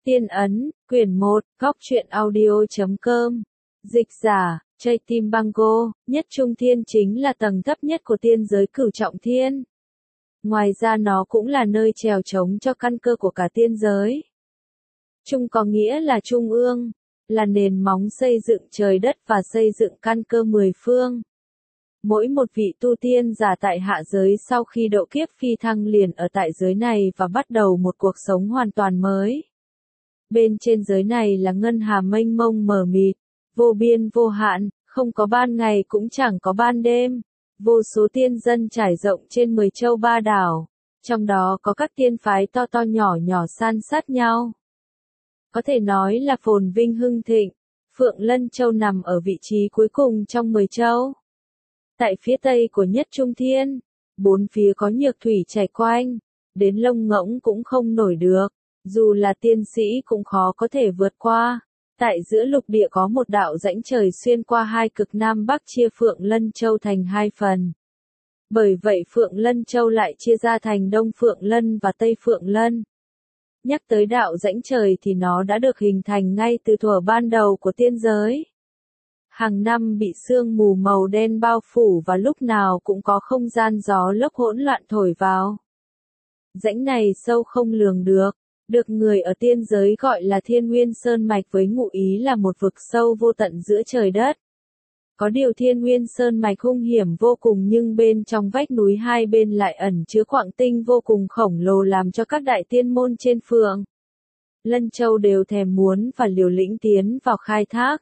Tiên ấn, quyển 1, góc truyện audio.com. Dịch giả, Choi Tim Bango, nhất trung thiên chính là tầng thấp nhất của tiên giới cửu trọng thiên. Ngoài ra nó cũng là nơi trèo trống cho căn cơ của cả tiên giới. Trung có nghĩa là trung ương, là nền móng xây dựng trời đất và xây dựng căn cơ mười phương. Mỗi một vị tu tiên giả tại hạ giới sau khi độ kiếp phi thăng liền ở tại giới này và bắt đầu một cuộc sống hoàn toàn mới. Bên trên giới này là ngân hà mênh mông mờ mịt, vô biên vô hạn, không có ban ngày cũng chẳng có ban đêm. Vô số tiên dân trải rộng trên 10 châu ba đảo, trong đó có các tiên phái to to nhỏ nhỏ san sát nhau. Có thể nói là phồn vinh hưng thịnh. Phượng Lân Châu nằm ở vị trí cuối cùng trong 10 châu. Tại phía tây của nhất trung thiên, bốn phía có nhược thủy chảy quanh, đến lông ngỗng cũng không nổi được, dù là tiên sĩ cũng khó có thể vượt qua. Tại giữa lục địa có một đạo rãnh trời xuyên qua hai cực Nam Bắc chia Phượng Lân Châu thành hai phần. Bởi vậy Phượng Lân Châu lại chia ra thành Đông Phượng Lân và Tây Phượng Lân. Nhắc tới đạo rãnh trời thì nó đã được hình thành ngay từ thuở ban đầu của tiên giới. Hàng năm bị sương mù màu đen bao phủ và lúc nào cũng có không gian gió lốc hỗn loạn thổi vào. Rãnh này sâu không lường được người ở tiên giới gọi là Thiên Nguyên Sơn Mạch với ngụ ý là một vực sâu vô tận giữa trời đất. Có điều Thiên Nguyên Sơn Mạch hung hiểm vô cùng nhưng bên trong vách núi hai bên lại ẩn chứa quặng tinh vô cùng khổng lồ làm cho các đại tiên môn trên Phượng Lân Châu đều thèm muốn và liều lĩnh tiến vào khai thác.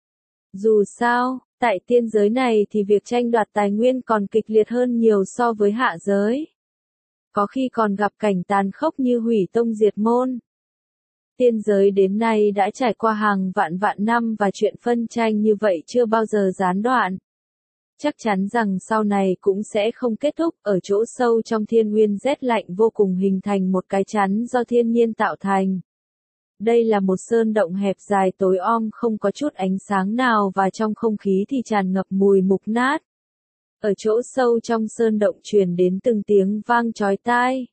Dù sao, tại tiên giới này thì việc tranh đoạt tài nguyên còn kịch liệt hơn nhiều so với hạ giới. Có khi còn gặp cảnh tàn khốc như hủy tông diệt môn. Tiên giới đến nay đã trải qua hàng vạn năm và chuyện phân tranh như vậy chưa bao giờ gián đoạn. Chắc chắn rằng sau này cũng sẽ không kết thúc. Ở chỗ sâu trong thiên nguyên rét lạnh vô cùng hình thành một cái chắn do thiên nhiên tạo thành. Đây là một sơn động hẹp dài tối om không có chút ánh sáng nào và trong không khí thì tràn ngập mùi mục nát. Ở chỗ sâu trong sơn động truyền đến từng tiếng vang chói tai.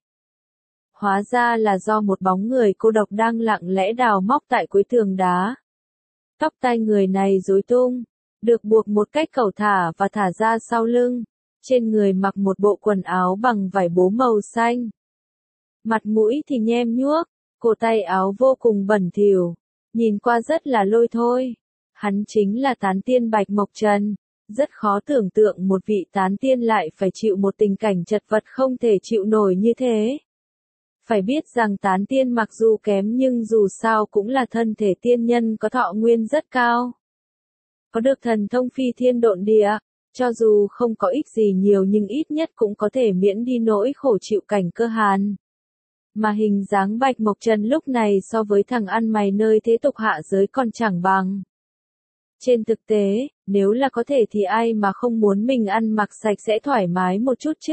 Hóa ra là do một bóng người cô độc đang lặng lẽ đào móc tại cuối tường đá. Tóc tai người này rối tung, được buộc một cách cẩu thả và thả ra sau lưng. Trên người mặc một bộ quần áo bằng vải bố màu xanh. Mặt mũi thì nhem nhuốc, cổ tay áo vô cùng bẩn thỉu, nhìn qua rất là lôi thôi. Hắn chính là tán tiên Bạch Mộc Trần. Rất khó tưởng tượng một vị tán tiên lại phải chịu một tình cảnh chật vật không thể chịu nổi như thế. Phải biết rằng tán tiên mặc dù kém nhưng dù sao cũng là thân thể tiên nhân có thọ nguyên rất cao. Có được thần thông phi thiên độn địa, cho dù không có ích gì nhiều nhưng ít nhất cũng có thể miễn đi nỗi khổ chịu cảnh cơ hàn. Mà hình dáng Bạch Mộc Trần lúc này so với thằng ăn mày nơi thế tục hạ giới còn chẳng bằng. Trên thực tế, nếu là có thể thì ai mà không muốn mình ăn mặc sạch sẽ thoải mái một chút chứ.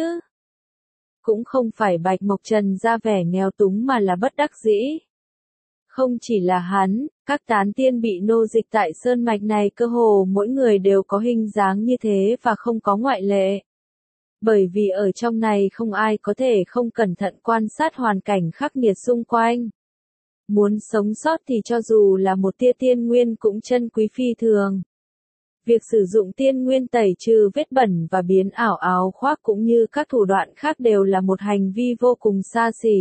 Cũng không phải Bạch Mộc Trần ra vẻ nghèo túng mà là bất đắc dĩ. Không chỉ là hắn, các tán tiên bị nô dịch tại sơn mạch này cơ hồ mỗi người đều có hình dáng như thế và không có ngoại lệ. Bởi vì ở trong này không ai có thể không cẩn thận quan sát hoàn cảnh khắc nghiệt xung quanh. Muốn sống sót thì cho dù là một tia tiên nguyên cũng chân quý phi thường. Việc sử dụng tiên nguyên tẩy trừ vết bẩn và biến ảo áo khoác cũng như các thủ đoạn khác đều là một hành vi vô cùng xa xỉ.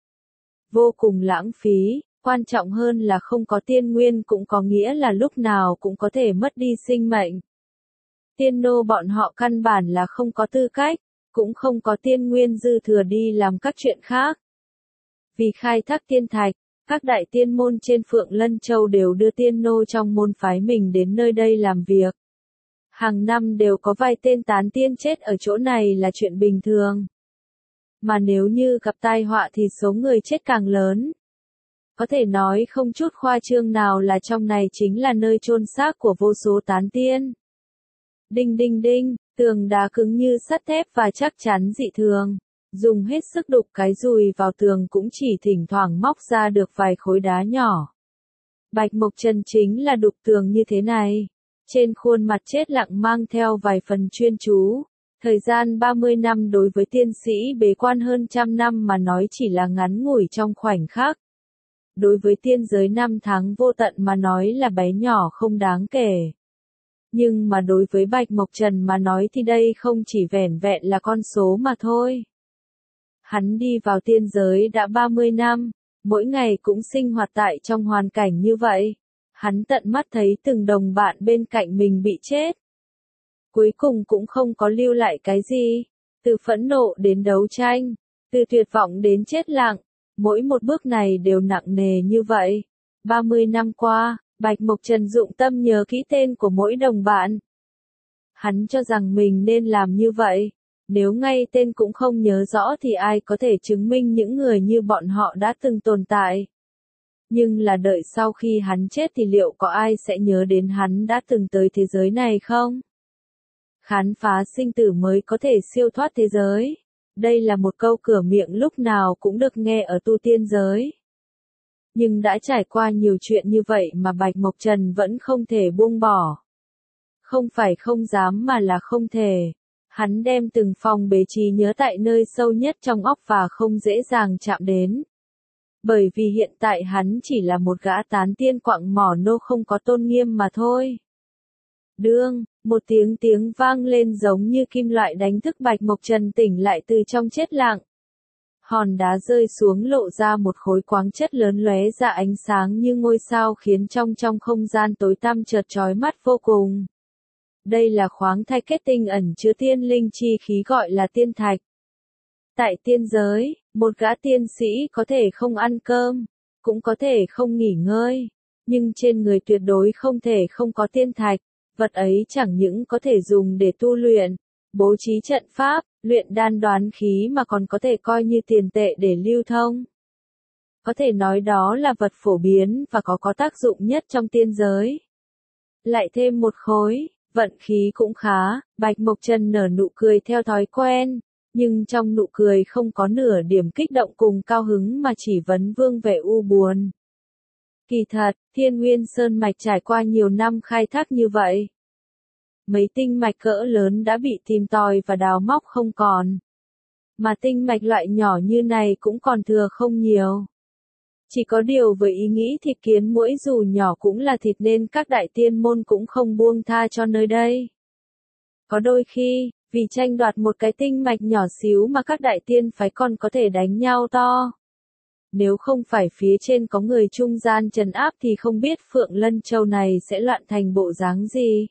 Vô cùng lãng phí, quan trọng hơn là không có tiên nguyên cũng có nghĩa là lúc nào cũng có thể mất đi sinh mệnh. Tiên nô bọn họ căn bản là không có tư cách, cũng không có tiên nguyên dư thừa đi làm các chuyện khác. Vì khai thác tiên thạch, các đại tiên môn trên Phượng Lân Châu đều đưa tiên nô trong môn phái mình đến nơi đây làm việc. Hàng năm đều có vài tên tán tiên chết ở chỗ này là chuyện bình thường. Mà nếu như gặp tai họa thì số người chết càng lớn. Có thể nói không chút khoa trương nào là trong này chính là nơi chôn xác của vô số tán tiên. Đinh đinh đinh, tường đá cứng như sắt thép và chắc chắn dị thường. Dùng hết sức đục cái dùi vào tường cũng chỉ thỉnh thoảng móc ra được vài khối đá nhỏ. Bạch Mộc Trần chính là đục tường như thế này. Trên khuôn mặt chết lặng mang theo vài phần chuyên chú. Thời gian 30 năm đối với tiên sĩ bế quan hơn trăm năm mà nói chỉ là ngắn ngủi trong khoảnh khắc. đối với tiên giới năm tháng vô tận mà nói là bé nhỏ không đáng kể. Nhưng mà đối với Bạch Mộc Trần mà nói thì đây không chỉ vẻn vẹn là con số mà thôi. Hắn đi vào tiên giới đã 30 năm, mỗi ngày cũng sinh hoạt tại trong hoàn cảnh như vậy. Hắn tận mắt thấy từng đồng bạn bên cạnh mình bị chết. Cuối cùng cũng không có lưu lại cái gì. Từ phẫn nộ đến đấu tranh, từ tuyệt vọng đến chết lặng, mỗi một bước này đều nặng nề như vậy. 30 năm qua, Bạch Mộc Trần dụng tâm nhớ kỹ tên của mỗi đồng bạn. Hắn cho rằng mình nên làm như vậy. Nếu ngay tên cũng không nhớ rõ thì ai có thể chứng minh những người như bọn họ đã từng tồn tại. Nhưng là đợi sau khi hắn chết thì liệu có ai sẽ nhớ đến hắn đã từng tới thế giới này không? Khám phá sinh tử mới có thể siêu thoát thế giới. Đây là một câu cửa miệng lúc nào cũng được nghe ở tu tiên giới. Nhưng đã trải qua nhiều chuyện như vậy mà Bạch Mộc Trần vẫn không thể buông bỏ. Không phải không dám mà là không thể. Hắn đem từng phòng bế trí nhớ tại nơi sâu nhất trong óc và không dễ dàng chạm đến. Bởi vì hiện tại hắn chỉ là một gã tán tiên quặng mỏ nô không có tôn nghiêm mà thôi. Đương, một tiếng vang lên giống như kim loại đánh thức Bạch Mộc Trần tỉnh lại từ trong chết lặng. Hòn đá rơi xuống lộ ra một khối khoáng chất lớn lóe ra ánh sáng như ngôi sao khiến trong không gian tối tăm chợt chói mắt vô cùng. Đây là khoáng thạch kết tinh ẩn chứa tiên linh chi khí gọi là tiên thạch. Tại tiên giới, một gã tiên sĩ có thể không ăn cơm, cũng có thể không nghỉ ngơi, nhưng trên người tuyệt đối không thể không có tiên thạch. Vật ấy chẳng những có thể dùng để tu luyện, bố trí trận pháp, luyện đan đoán khí mà còn có thể coi như tiền tệ để lưu thông. Có thể nói đó là vật phổ biến và có tác dụng nhất trong tiên giới. Lại thêm một khối, vận khí cũng khá, Bạch Mộc Trần nở nụ cười theo thói quen, nhưng trong nụ cười không có nửa điểm kích động cùng cao hứng mà chỉ vấn vương vẻ u buồn. Kỳ thật, Thiên Nguyên Sơn Mạch trải qua nhiều năm khai thác như vậy. Mấy tinh mạch cỡ lớn đã bị tìm tòi và đào móc không còn. Mà tinh mạch loại nhỏ như này cũng còn thừa không nhiều. Chỉ có điều với ý nghĩ thịt kiến muỗi dù nhỏ cũng là thịt nên các đại tiên môn cũng không buông tha cho nơi đây. Có đôi khi, vì tranh đoạt một cái tinh mạch nhỏ xíu mà các đại tiên phái còn có thể đánh nhau to. Nếu không phải phía trên có người trung gian trấn áp thì không biết Phượng Lân Châu này sẽ loạn thành bộ dáng gì.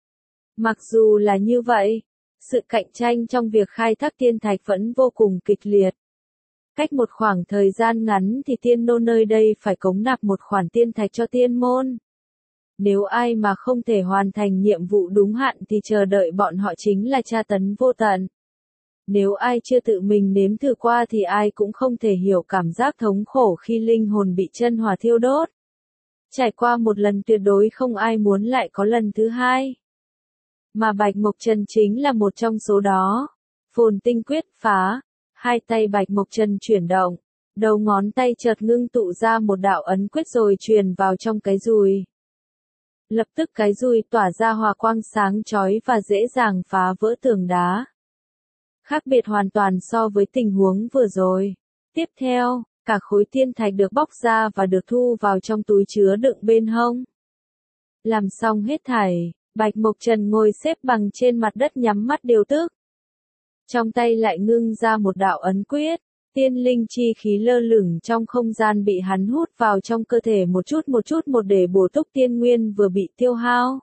Mặc dù là như vậy, sự cạnh tranh trong việc khai thác tiên thạch vẫn vô cùng kịch liệt. Cách một khoảng thời gian ngắn thì tiên nô nơi đây phải cống nạp một khoản tiên thạch cho tiên môn. Nếu ai mà không thể hoàn thành nhiệm vụ đúng hạn thì chờ đợi bọn họ chính là tra tấn vô tận. Nếu ai chưa tự mình nếm thử qua thì ai cũng không thể hiểu cảm giác thống khổ khi linh hồn bị chân hỏa thiêu đốt. Trải qua một lần tuyệt đối không ai muốn lại có lần thứ hai. Mà Bạch Mộc Trần chính là một trong số đó. Phồn tinh quyết phá. Hai tay Bạch Mộc Trần chuyển động. Đầu ngón tay chợt ngưng tụ ra một đạo ấn quyết rồi truyền vào trong cái dùi. Lập tức cái dùi tỏa ra hòa quang sáng chói và dễ dàng phá vỡ tường đá. Khác biệt hoàn toàn so với tình huống vừa rồi. Tiếp theo, cả khối tiên thạch được bóc ra và được thu vào trong túi chứa đựng bên hông. Làm xong hết thảy, Bạch Mộc Trần ngồi xếp bằng trên mặt đất nhắm mắt điều tức. Trong tay lại ngưng ra một đạo ấn quyết, tiên linh chi khí lơ lửng trong không gian bị hắn hút vào trong cơ thể một chút một để bổ túc tiên nguyên vừa bị tiêu hao.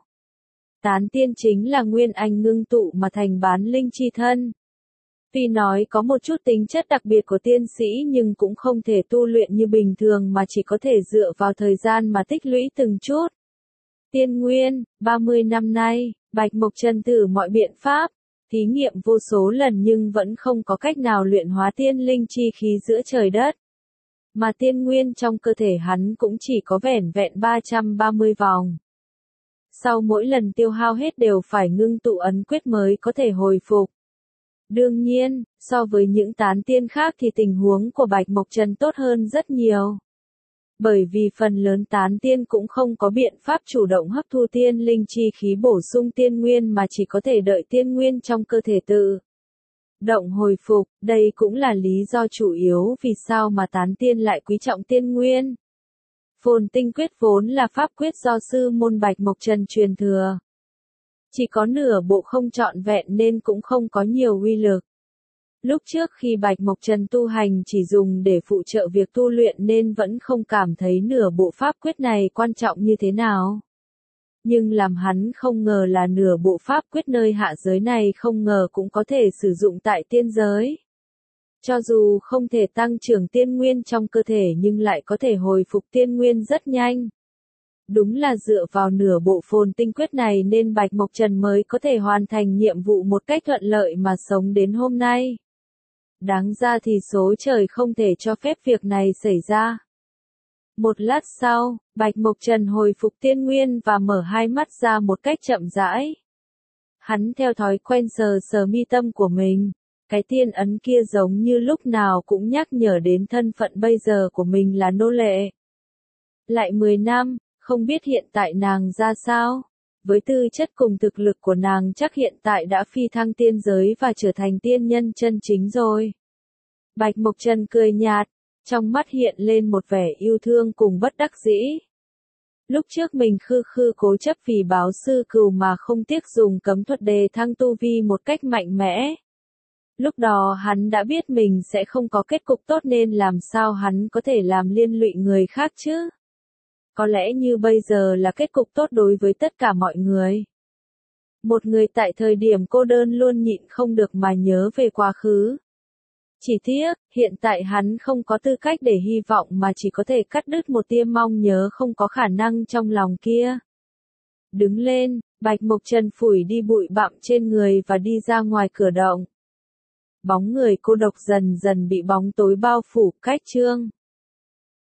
Tán tiên chính là nguyên anh ngưng tụ mà thành bán linh chi thân. Tuy nói có một chút tính chất đặc biệt của tiên sĩ nhưng cũng không thể tu luyện như bình thường mà chỉ có thể dựa vào thời gian mà tích lũy từng chút. Tiên nguyên, 30 năm nay, Bạch Mộc Trần thử mọi biện pháp, thí nghiệm vô số lần nhưng vẫn không có cách nào luyện hóa tiên linh chi khí giữa trời đất. Mà tiên nguyên trong cơ thể hắn cũng chỉ có vẻn vẹn 330 vòng. Sau mỗi lần tiêu hao hết đều phải ngưng tụ ấn quyết mới có thể hồi phục. Đương nhiên, so với những tán tiên khác thì tình huống của Bạch Mộc Trần tốt hơn rất nhiều. Bởi vì phần lớn tán tiên cũng không có biện pháp chủ động hấp thu tiên linh chi khí bổ sung tiên nguyên mà chỉ có thể đợi tiên nguyên trong cơ thể tự động hồi phục. Đây cũng là lý do chủ yếu vì sao mà tán tiên lại quý trọng tiên nguyên. Phồn Tinh Quyết vốn là pháp quyết do sư môn Bạch Mộc Trần truyền thừa. Chỉ có nửa bộ không trọn vẹn nên cũng không có nhiều uy lực. Lúc trước khi Bạch Mộc Trần tu hành chỉ dùng để phụ trợ việc tu luyện nên vẫn không cảm thấy nửa bộ pháp quyết này quan trọng như thế nào. Nhưng làm hắn không ngờ là nửa bộ pháp quyết nơi hạ giới này không ngờ cũng có thể sử dụng tại tiên giới. Cho dù không thể tăng trưởng tiên nguyên trong cơ thể nhưng lại có thể hồi phục tiên nguyên rất nhanh. Đúng là dựa vào nửa bộ Phồn Tinh Quyết này nên Bạch Mộc Trần mới có thể hoàn thành nhiệm vụ một cách thuận lợi mà sống đến hôm nay. Đáng ra thì số trời không thể cho phép việc này xảy ra. Một lát sau, Bạch Mộc Trần hồi phục tiên nguyên và mở hai mắt ra một cách chậm rãi. Hắn theo thói quen sờ sờ mi tâm của mình. Cái tiên ấn kia giống như lúc nào cũng nhắc nhở đến thân phận bây giờ của mình là nô lệ. Lại 10 năm, không biết hiện tại nàng ra sao. Với tư chất cùng thực lực của nàng chắc hiện tại đã phi thăng tiên giới và trở thành tiên nhân chân chính rồi. Bạch Mộc Trần cười nhạt, trong mắt hiện lên một vẻ yêu thương cùng bất đắc dĩ. Lúc trước mình khư cố chấp vì báo sư cừu mà không tiếc dùng cấm thuật đề thăng tu vi một cách mạnh mẽ. Lúc đó hắn đã biết mình sẽ không có kết cục tốt nên làm sao hắn có thể làm liên lụy người khác chứ? Có lẽ như bây giờ là kết cục tốt đối với tất cả mọi người. Một người tại thời điểm cô đơn luôn nhịn không được mà nhớ về quá khứ. Chỉ tiếc, hiện tại hắn không có tư cách để hy vọng mà chỉ có thể cắt đứt một tia mong nhớ không có khả năng trong lòng kia. Đứng lên, Bạch Mộc Trần phủi đi bụi bặm trên người và đi ra ngoài cửa động. Bóng người cô độc dần dần bị bóng tối bao phủ, cách chương.